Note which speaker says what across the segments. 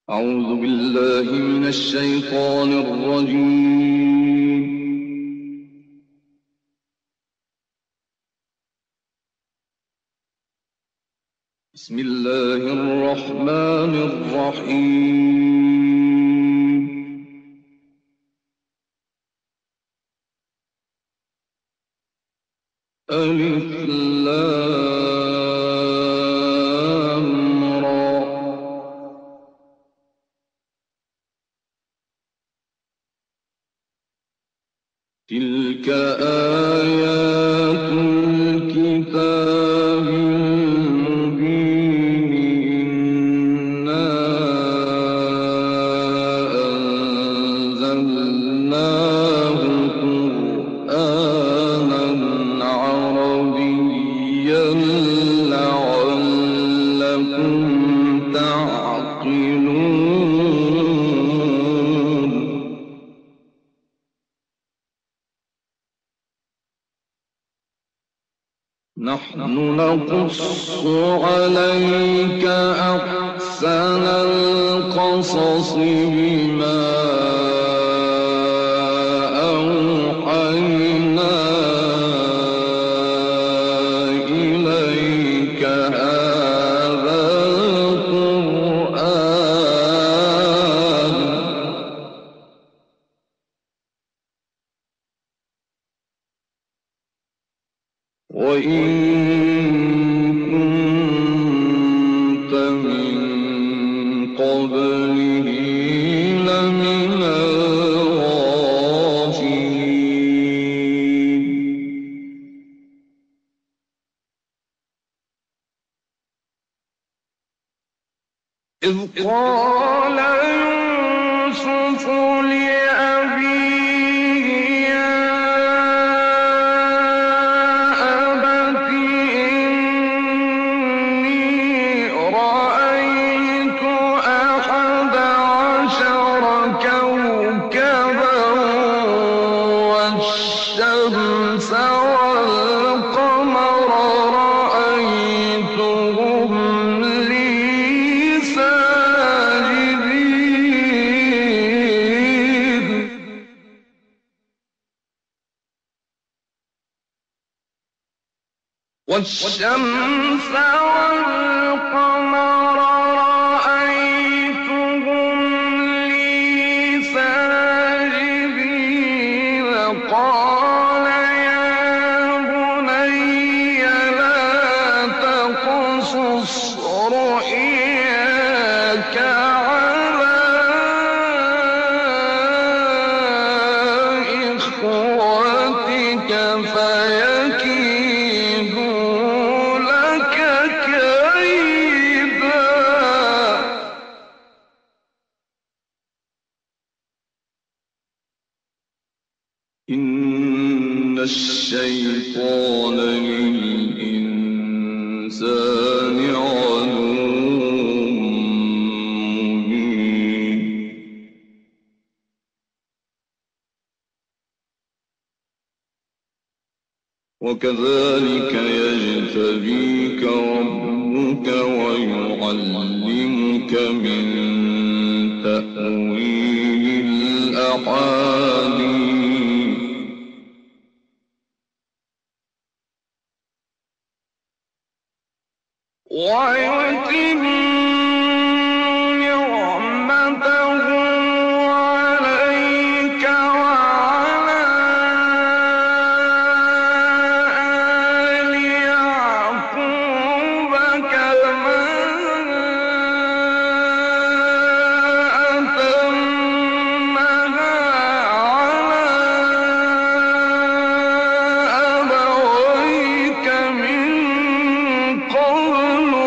Speaker 1: أعوذ بالله من الشيطان الرجيم. بسم الله الرحمن الرحيم. ألف لام را. تلك آيات الكتاب المبين. إنا أنزلناه قرآنا عربيا لعلكم تعقلون. نحن نقص عليك أحسن القصص بما أوحينا إليك هذا القرآن وإن كنت من قبله لمن الغافلين. إذ قال يوسف لأبيه يا أبت إني رأيت 11 كوكبا والشمس والقمر رأيتهم لي ساجدين. والشمس والقمر رأيتهم لي ساجدين. قال يا بني لا تقصص رؤياك على إخوتك فيكيدوا لك كيدا. إن الشيطان للإنسان عدو مبين. وكذلك يجتبيك ربك ويعلمك من تأويل الأحاديث ويتم نعمته عليك وعلى آل يعقوب كما أتمها على أبويك من قبل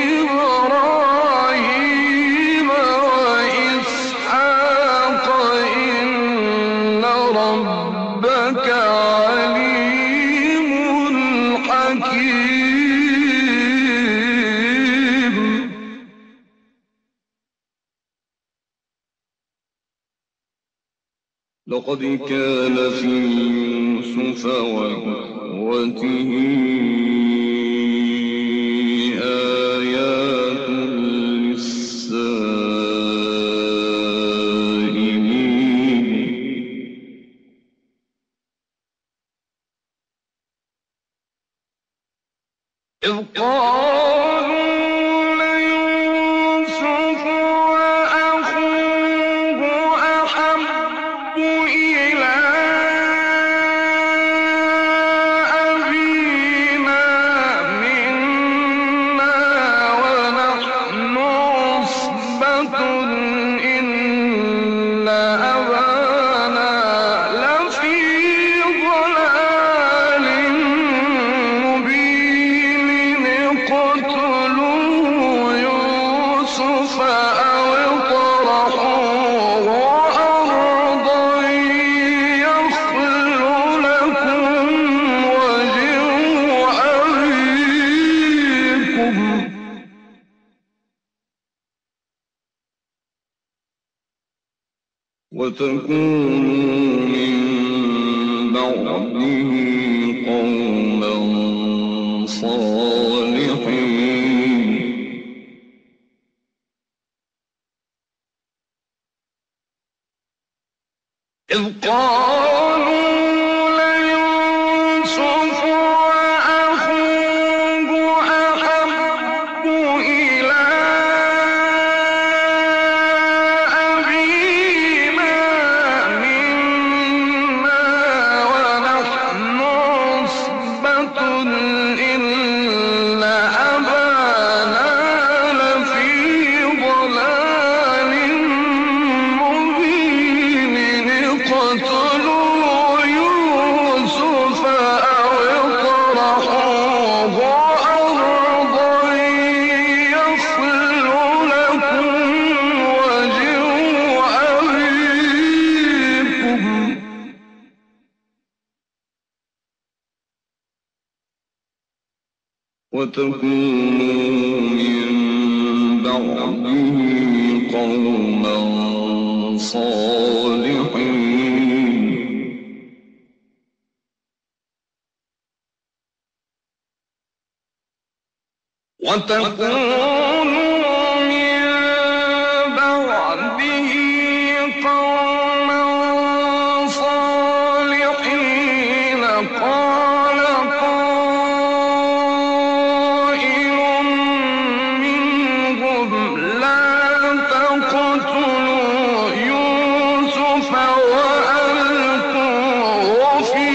Speaker 1: إبراهيم وإسحاق إن ربك عليم حكيم. لقد كان في يوسف وإخوته آيات للسائلين. وتكونوا من بعده قوما صالحين. إذ قالوا ليوسف وأخوه أحب إلى أبينا منا ونحن عصبة إن أبانا لفي ضلال مبين. اقتلوا يوسف أو اطرحوه أرضا يخل لكم وجه أبيكم وتكونوا من بعده قوما صالحين. وتكونوا من بعده قوما صالحين. قال قائل منهم لا تقتلوا يوسف وألقوه في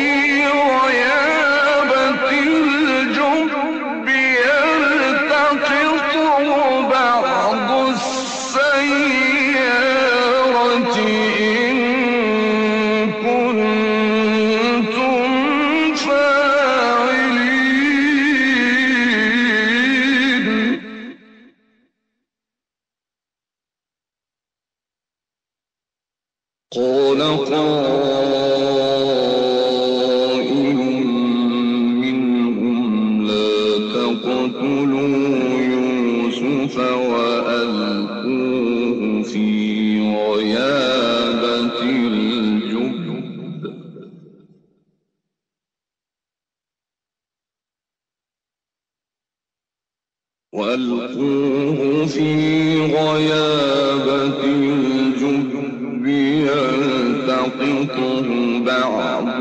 Speaker 1: غيابة الجب يلتقطه بعض السيارة إن كنتم فاعلين. قال قائل منهم لا تقتلوا يوسف وألقوه في غيابة الجب يلتقطه بعض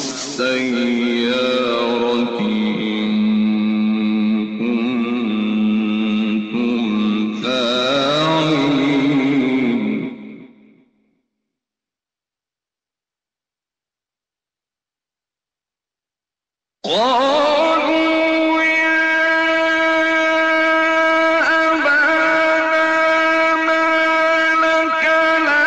Speaker 1: السيارة إن كنتم فاعلين. قالوا يا أبانا ما لك لا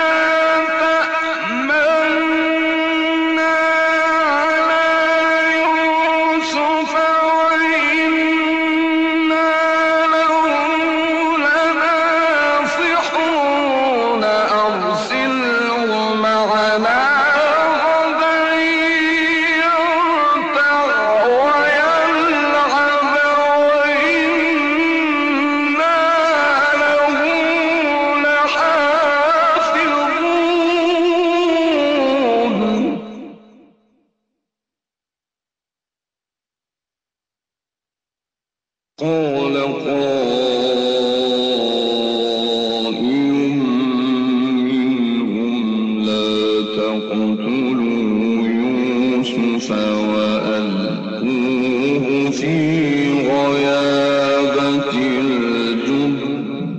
Speaker 1: تأمنا على يوسف وإنا له لناصحون. أرسله معنا غدا يرتع ويلعب وإنا له لحافظون. قال قائل منهم لا تقتلوا يوسف وألقوه في غيابة الجب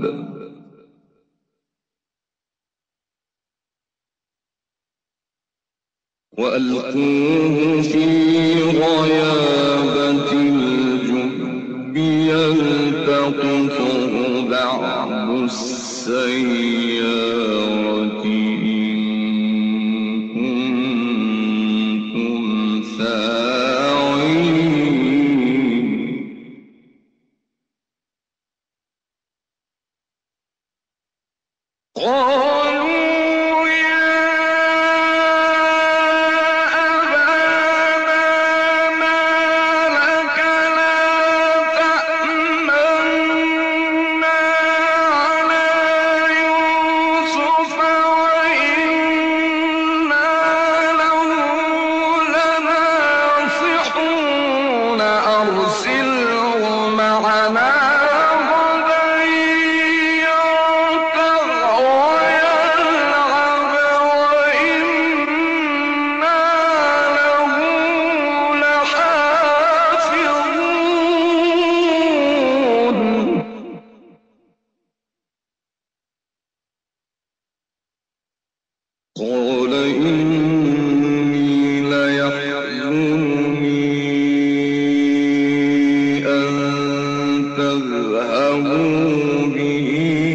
Speaker 1: يلتقطه بعض السيارة إن كنتم فاعلين. قالوا يا أبانا ما لك لا تأمنا على يوسف وإنا قال إني ليحزنني أن تذهبوا به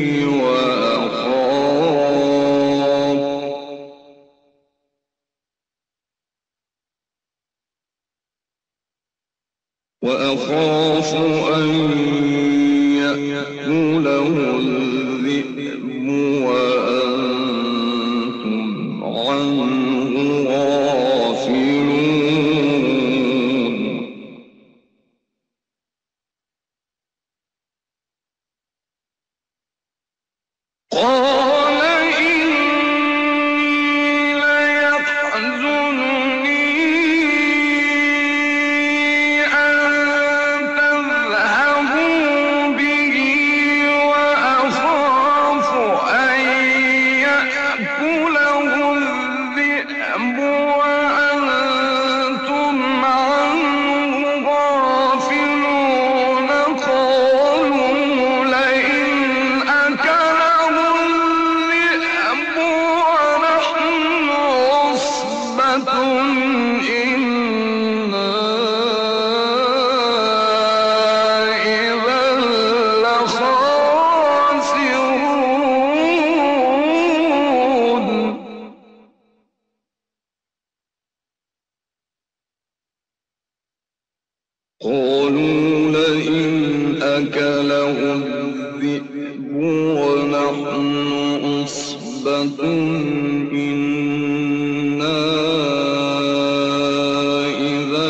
Speaker 1: وأخاف أن يأكله الذئب وأنتم عنه غافلون. قال إني ليحزنني أن تذهبوا به وأخاف أن يأكله الذئب وأنتم عنه غافلون. قالوا لئن أكله الذئب ونحن عصبة إنا إذا لخاسرون. قالوا لئن أكله الذئب ونحن عصبة إنا إذا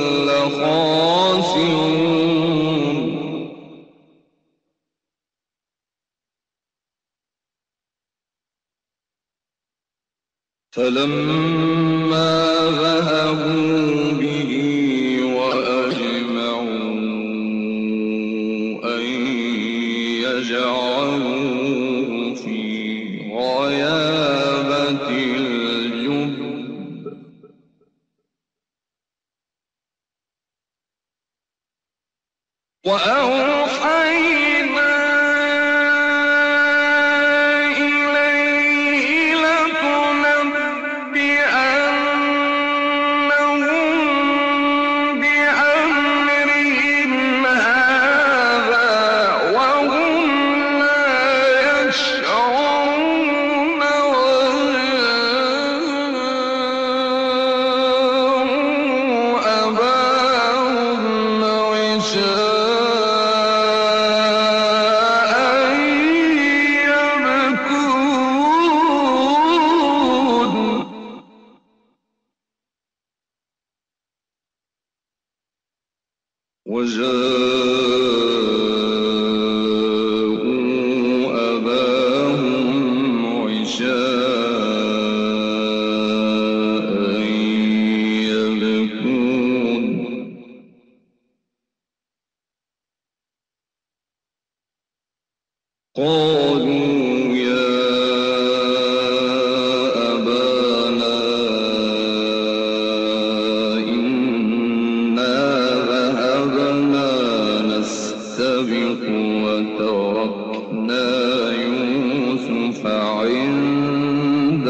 Speaker 1: لخاسرون. فلما ذهبوا به وأجمعوا أن يجعلوه في غيابة الجب وأوحينا إليه لتنبئنهم بأمرهم هذا وهم لا يشعرون. وجاءوا أباهم عشاء يبكون. قالوا يا أبانا إنا ذهبنا نستبق وتركنا يوسف عند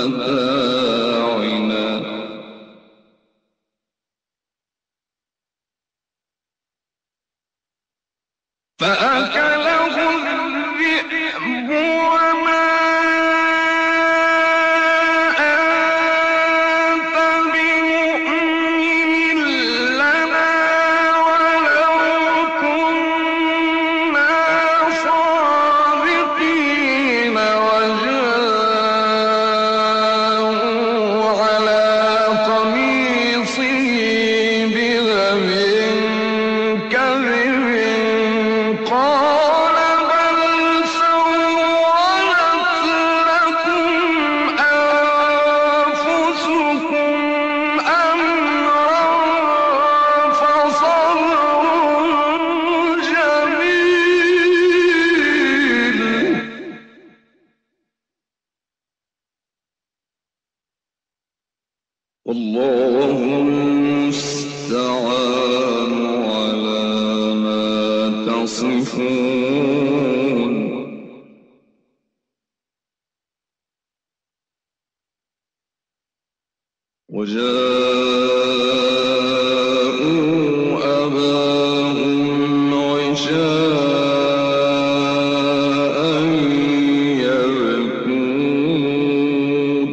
Speaker 1: متاعنا فأكله الذئب وما أنت بمؤمن لنا ولو كنا صادقين. وجاءوا على قميصه بدم كذب. قال بل سولت لكم أنفسكم أمرا فصبر جميل. والله المستعان على ما تصفون. وجاءوا أباهم عشاء يبكون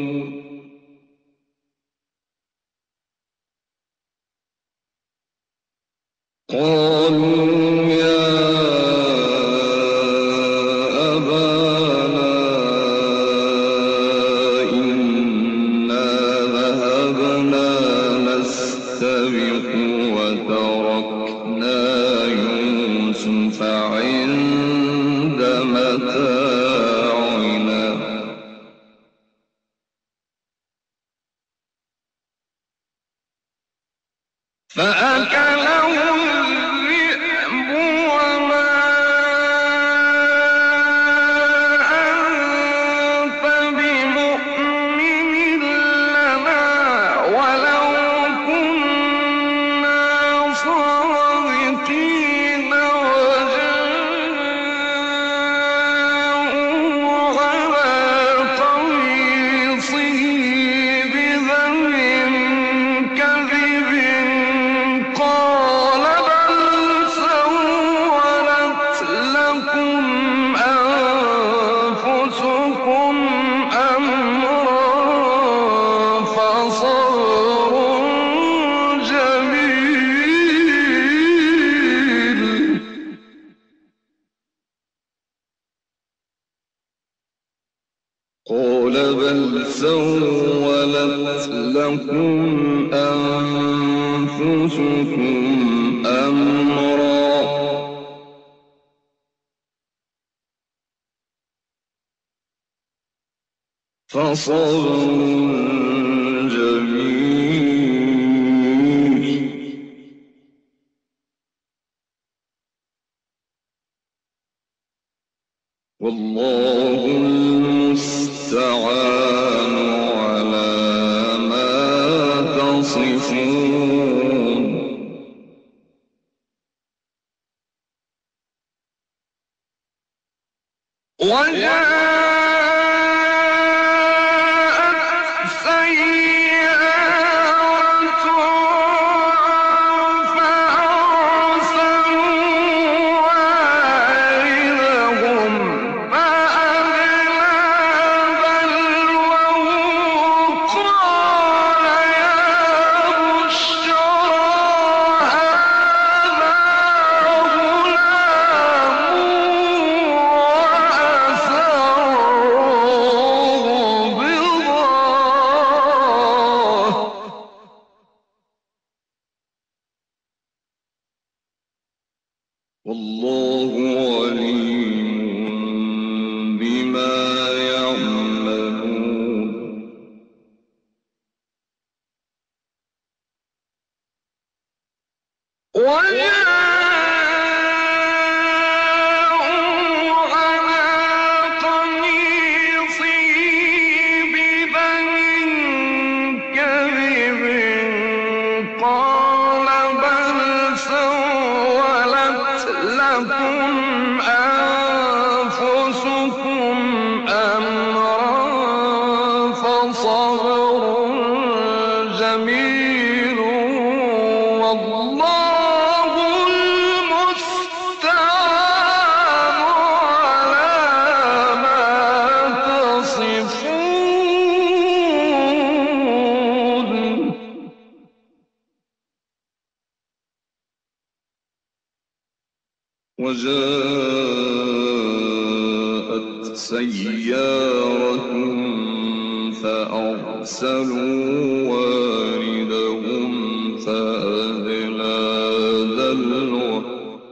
Speaker 1: قالوا يا أبانا إنا ذهبنا نستبق وتركنا يوسف عند متاعنا فأكله الذئب وما أنت بمؤمن لنا ولو كنا صادقين وجاءوا على قميصه بدم كذب قال بل سولت لكم أنفسكم أمرا فصبر جميل قال بل سولت لكم أنفسكم أمرا فصبر جميل والله المستعان على ما تصفون وجاءت سيارة فأرسلوا واردهم فأدلى دلوه قال يا بشرى هذا غلام وأسروه بضاعة والله عليم بما يعملون وجاءوا على قميصه بدم كذب قال بل سولت لكم أنفسكم أمرا فصبر جميل والله المستعان على ما تصفون وجاءت سيارة فأرسلوا واردهم فأدلى دلوه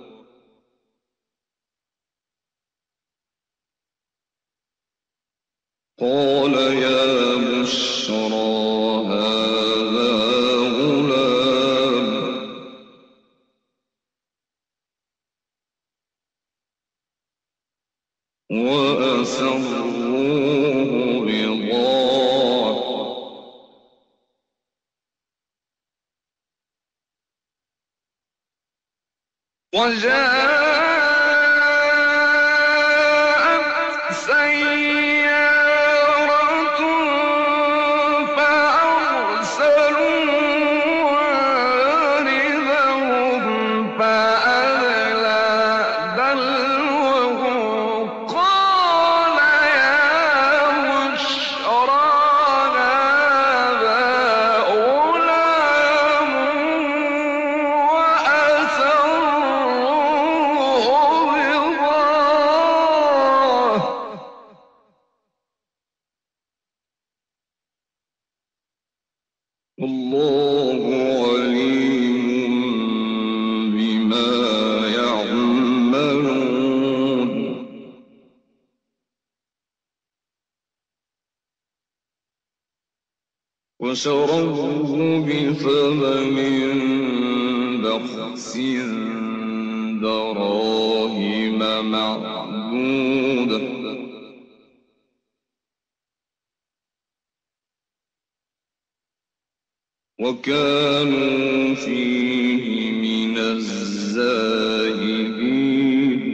Speaker 1: قال يا بشرى هذا غلام وأسروه بضاعة وجاءت سيارة فأرسلوا والله عليم بما يعملون وشروه بثمن بخس دراهم معدودة وكانوا فيه من الزاهدين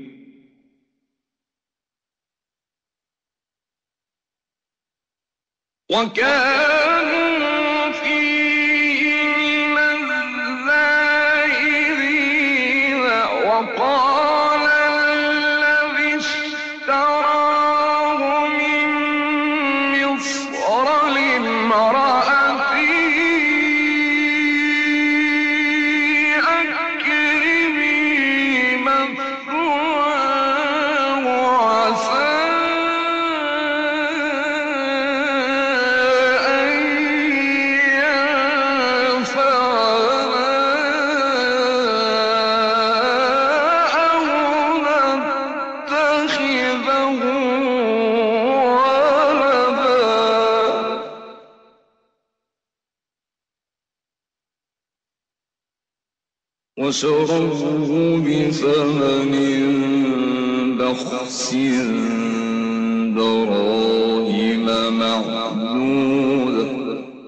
Speaker 1: وكانوا فيه من الزاهدين وقال الذي اشتراه من مصر لامرأته أكرمي مثواه عسى وشروه بثمن بخس دراهم معدودة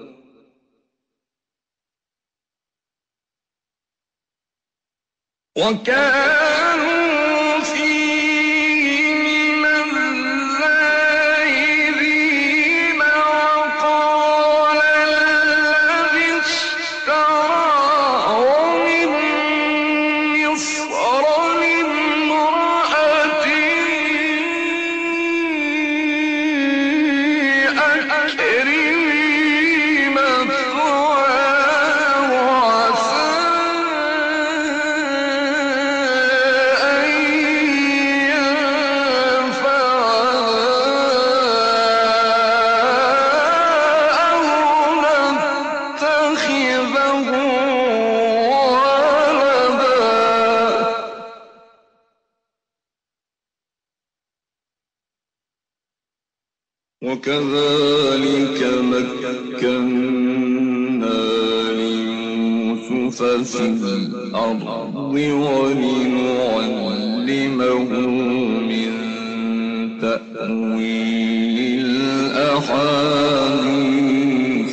Speaker 1: وكانوا فيه من الزاهدين وقال الذي اشتراه من مصر لامرأته أكرمي مثواه عسى وكذلك مكنا ليوسف في الأرض ولنعلمه من تأويل الأحاديث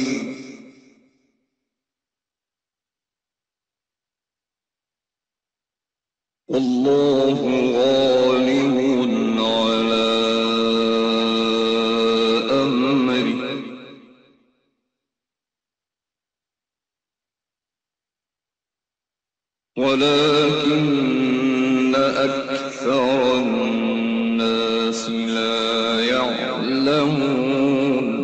Speaker 1: والله غالب على أمره ولكن أكثر الناس لا يعلمون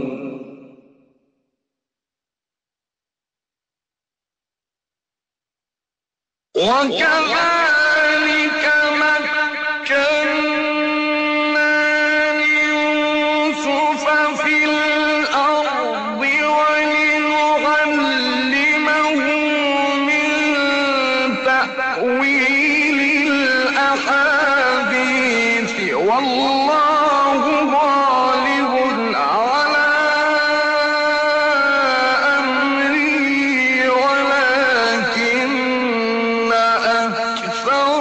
Speaker 1: وكذلك مكنا ليوسف في الأرض ولنعلمه من تأويل الأحاديث والله غالب على أمره ولكن أكثر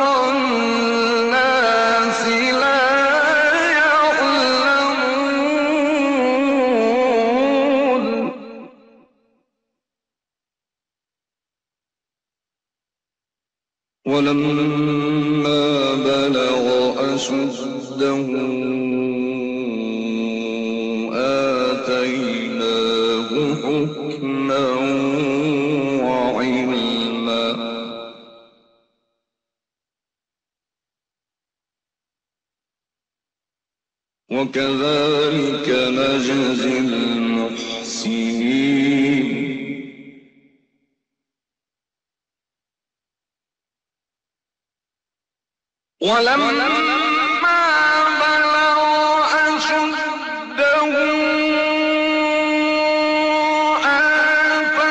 Speaker 1: الناس لا يعلمون ولما بلغ أشده آتيناه حكما وعلما وكذلك نجزي المحسنين ولما بلغ أشده آتيناه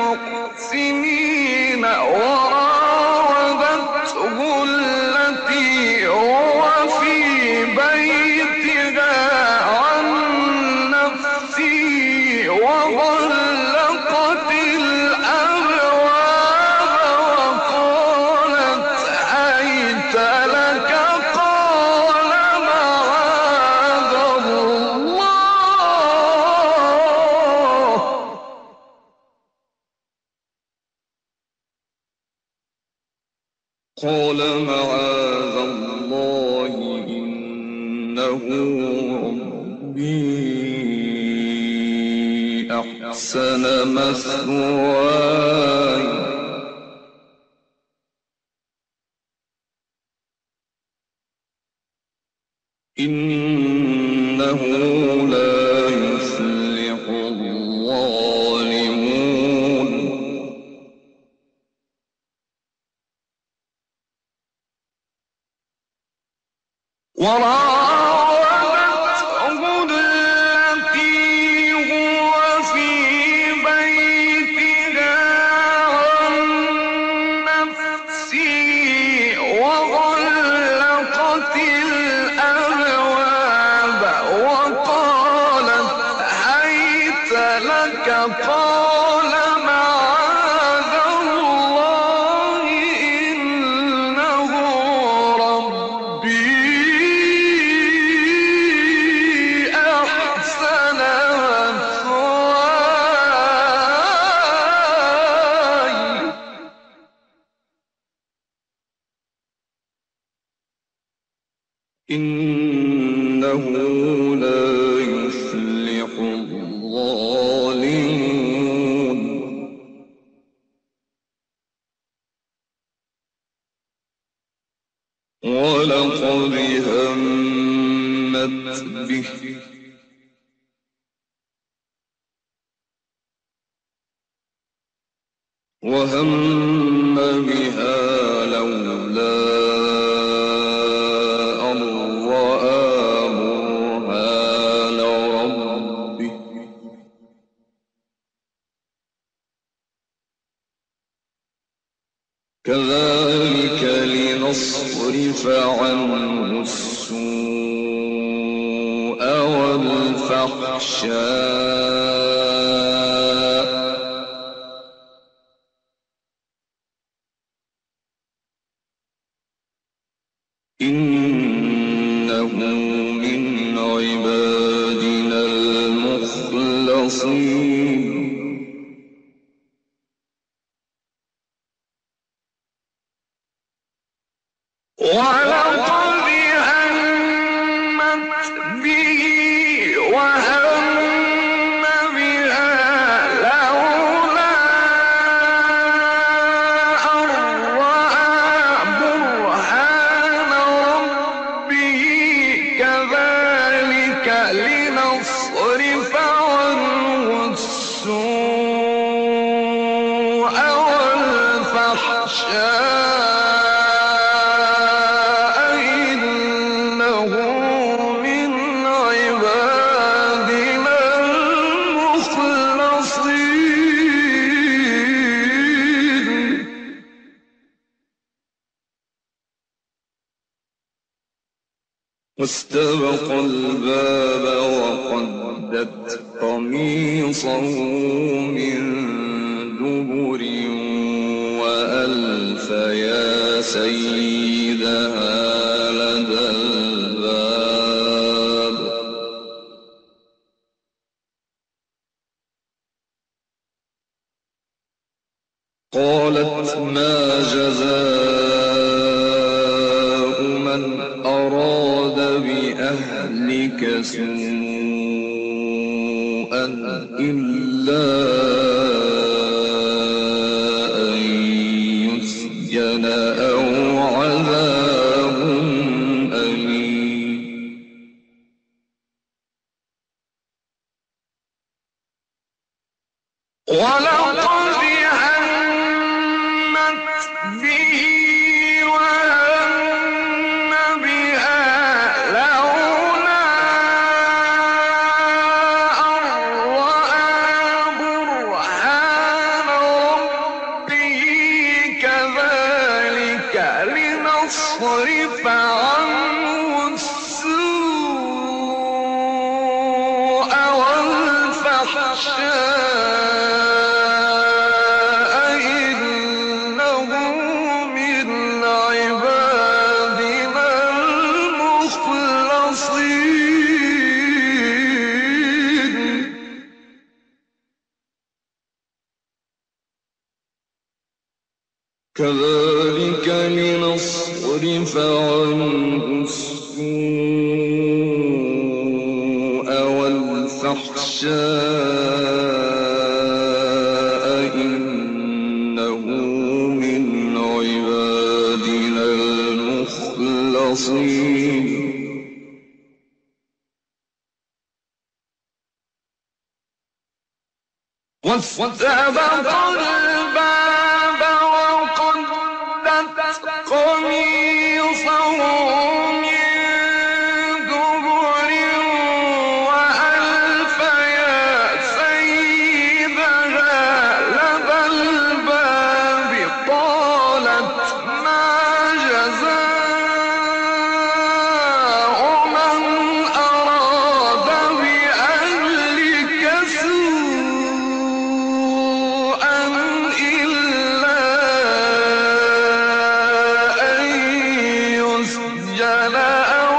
Speaker 1: المحسنين وراودته التي هو في بيتها عن نفسه وغلقت الأبواب وقالت هيت لك قال معاذ الله قال معاذ الله إنه ربي أحسن مثواي إنه لا يفلح الظالمون وراودته التي هو في بيتها عن نفسه وغلقت الأبواب وقالت هيت لك قال معاذ الله إنه ربي أحسن مثواي إنه لا يفلح الظالمون ولقد همت به وهم بها لولا أن رأى برهان ربه كذلك لنصرف عنه السوء والفحشاء إنه من عبادنا المخلصين ولقد همت به وهم بها لولا أن رأى برهان ربه كذلك لنصرف عنه السوء والفحشاء إنه من عبادنا المخلصين واستبق الباب وقدت قميصه من دبر وألف يا سيدها لدى الباب قالت ما جزاء من أراد بأهلك سوءا إلا أن يسجن أو عذاب أليم ولقد همت به وهم بها لولا أن رأى برهان لنصرف عنه السوء والفحشاء إنه من عبادنا المخلصين كذلك لنصرف عنه السوء والفحشاء إنه من عبادنا المخلصين واستبق الباب وقدت قميصه من دبر وألف يا سيدها لدى الباب قالت ما جزاء من أراد بأهلك سوءا إلا أن يسجن أو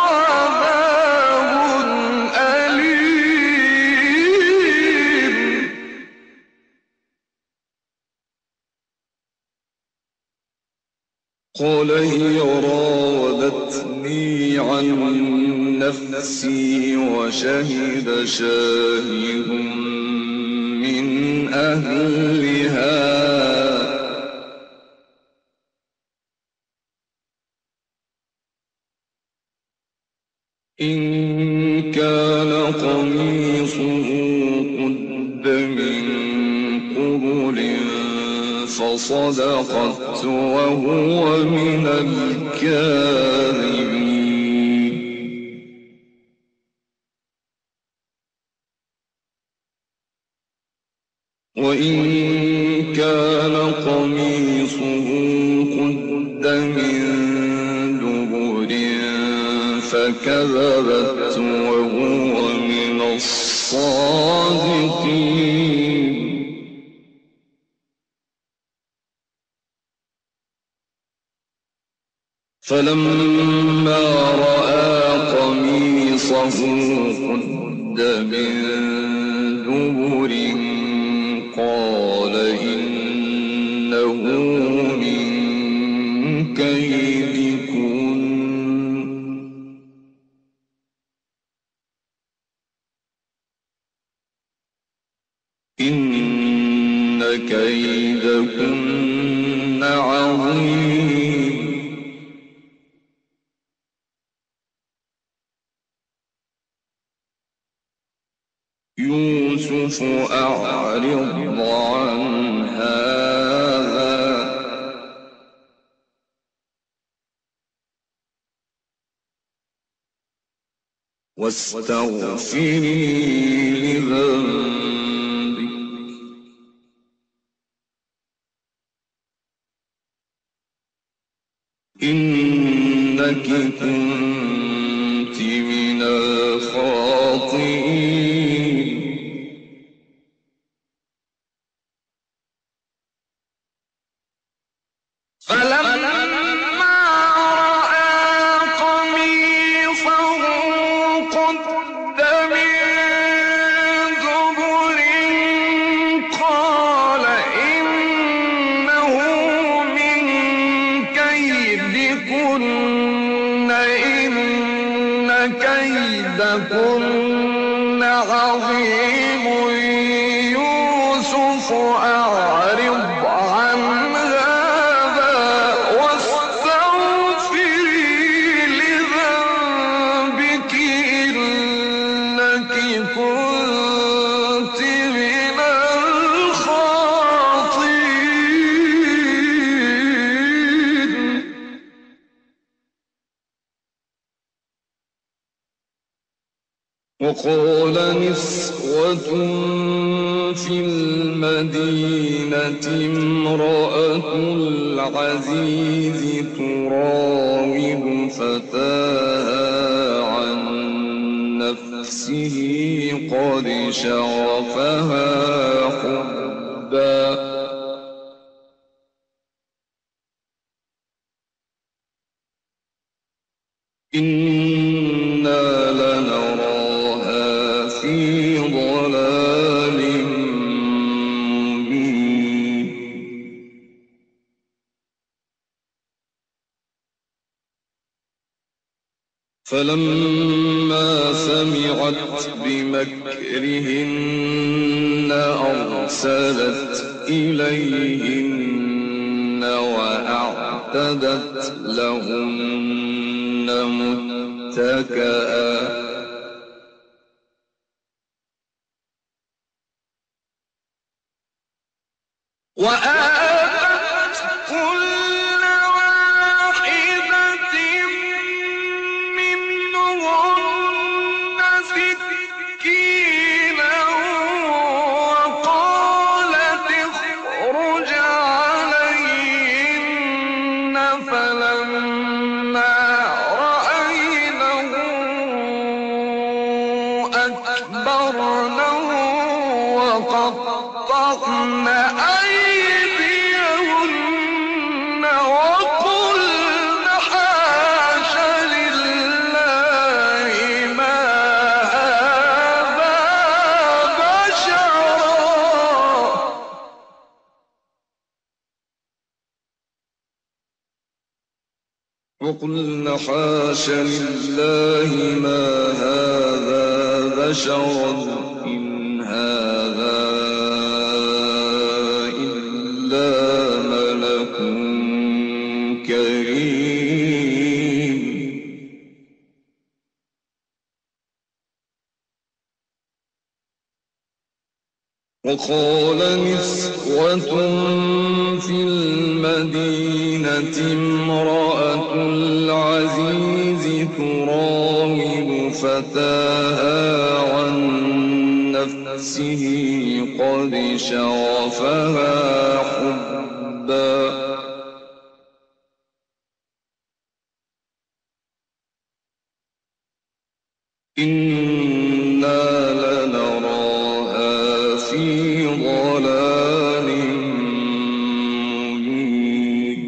Speaker 1: عذاب أليم قال هي راودتني عن نفسي وشهد شاهد من أهلها إن كان قميصه قد من قبل فصدقت وهو من الكاذبين وإن كان قميصه قد من دبر فكذبت وهو من الصادقين فلما رأى قميصه قد من دبر قال إنه من كيدكن إن كيدكن عظيم يوسف أعرض عن هذا واستغفري لذنبك إنك كنت من الخاطئين فلما رأى قميصه قد من دبر قال إنه من كيدكن إن كيدكن عظيم يوسف أعرض عن هذا واستغفري لذنبك إنك كنت من الخاطئين وقال نسوة في المدينة امرأة العزيز تراود فتاها عن نفسه قد شغفها حبا إنا لنراها في ضلال مبين فلما سمعت بمكرهن أرسلت إليهن وأعتدت لهن متكئا وآتت كل واحدة منهن سكينا وقالت اخرج عليهن فلما رأينه أكبرنه وقطعن أيديهن وقلن حاش لله ما هذا بشرا وقلن حاش لله ما هذا بشرا إن هذا إلا ملك كريم وقال نسوة في المدينة امرأة العزيز تراود فتاها عن نفسه قد شغفها حبا إنا لنراها في ضلال مبين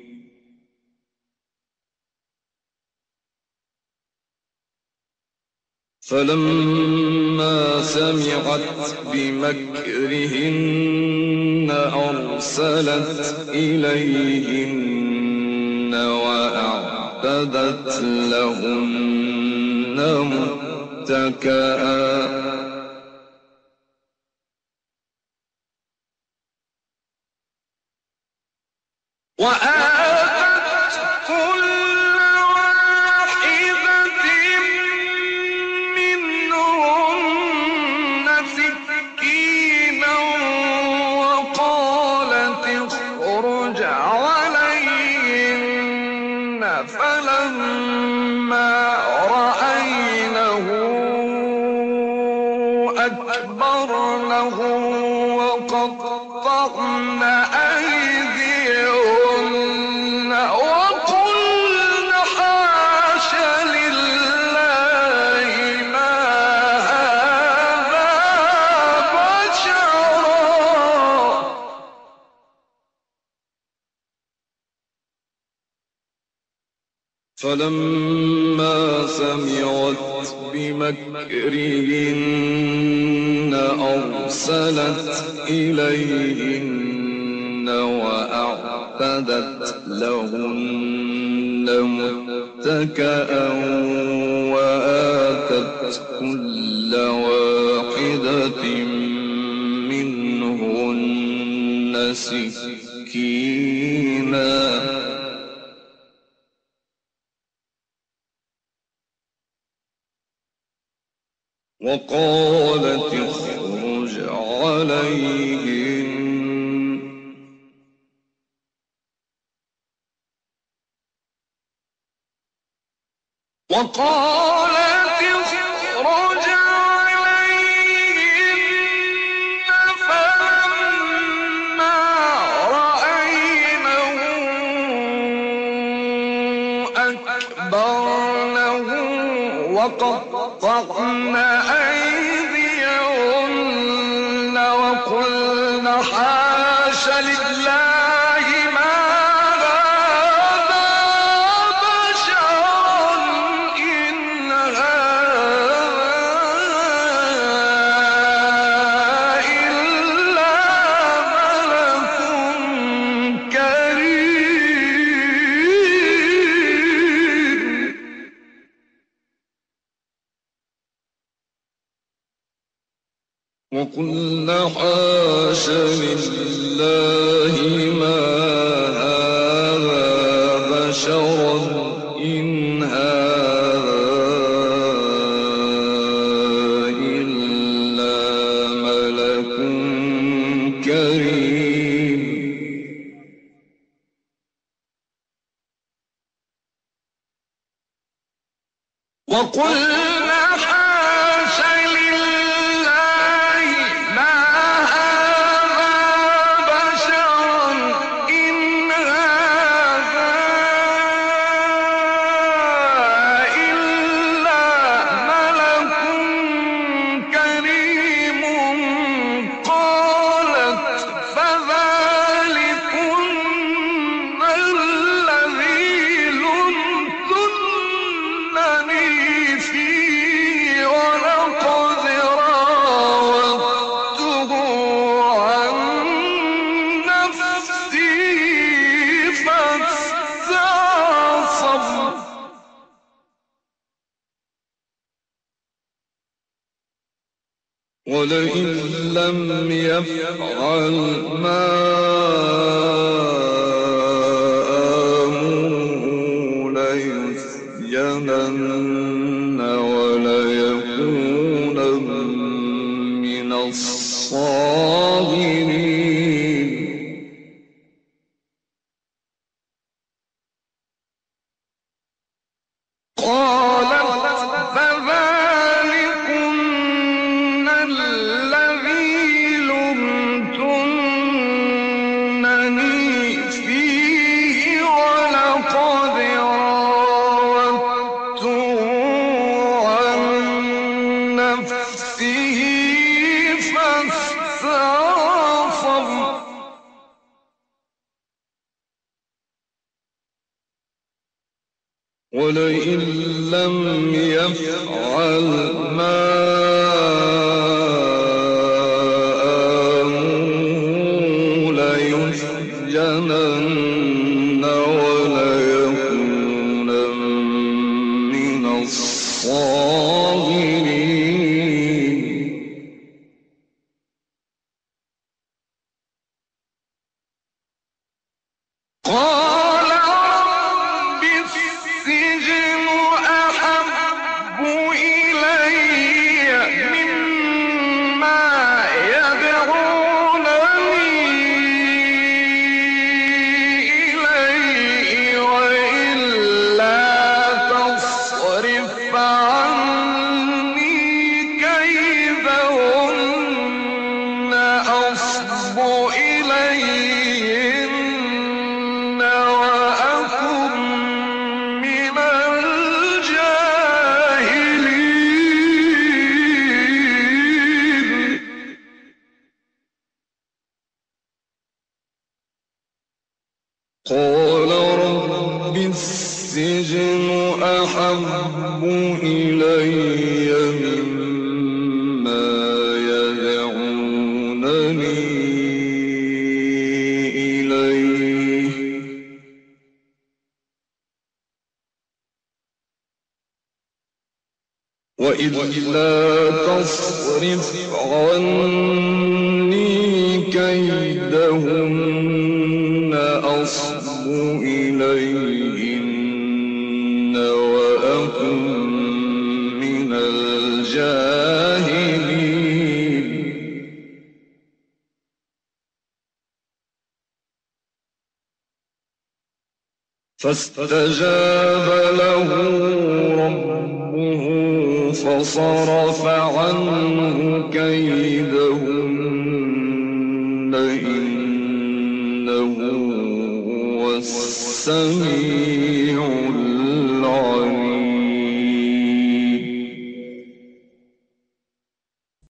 Speaker 1: فلما سمعت بمكرهن أرسلت إليهن وأعتدت لهن متكئا وآتت كل واحدة منهن سكينا وقالت اخرج عليهن فلما رأينه أكبرنه وقطعن أيديهن وقلن حاش لله ما هذا بشرا فلما سمعت بمكرهن أرسلت إليهن وأعتدت لهن متكئا وآتت كل واحدة منهن سكينا وقالت اخرج عليهن وقالت اخرج عليهن وقطعن أيديهن وقلن حاش لله ما هذا بشرا إن هذا إلا ملك كريم. وقلنا حاش لله ما هذا بشرا إن هذا إلا ملك كريم. وقلنا حاش لله ما هذا بشرا إن هذا إلا ملك كريم. قالت فذلكن الذي لمتنني فيه ولقد راودته عن نفسه فاستعصم. ولئن لم يفعل ما آمره ليسجنن وليكون من الصاغرين. قالت فذلكن الذي لمتنني فيه ولقد راودته عن نفسه فاستعصم. ولئن لم يفعل ما آمره ليسجنن وليكون من الصاغرين. قال رب السجن أحب إلي مما يدعونني إليه وإلا تصرف عني كيدهن أصب إليهن وأكن من الجاهلين. قال رب السجن أحب إلي مما يدعونني إليه وإلا تصرف عني كيدهن أصب إليهن وأكن من الجاهلين. فاستجاب له ربه فصرف عنه كيدهن إنه هو السميع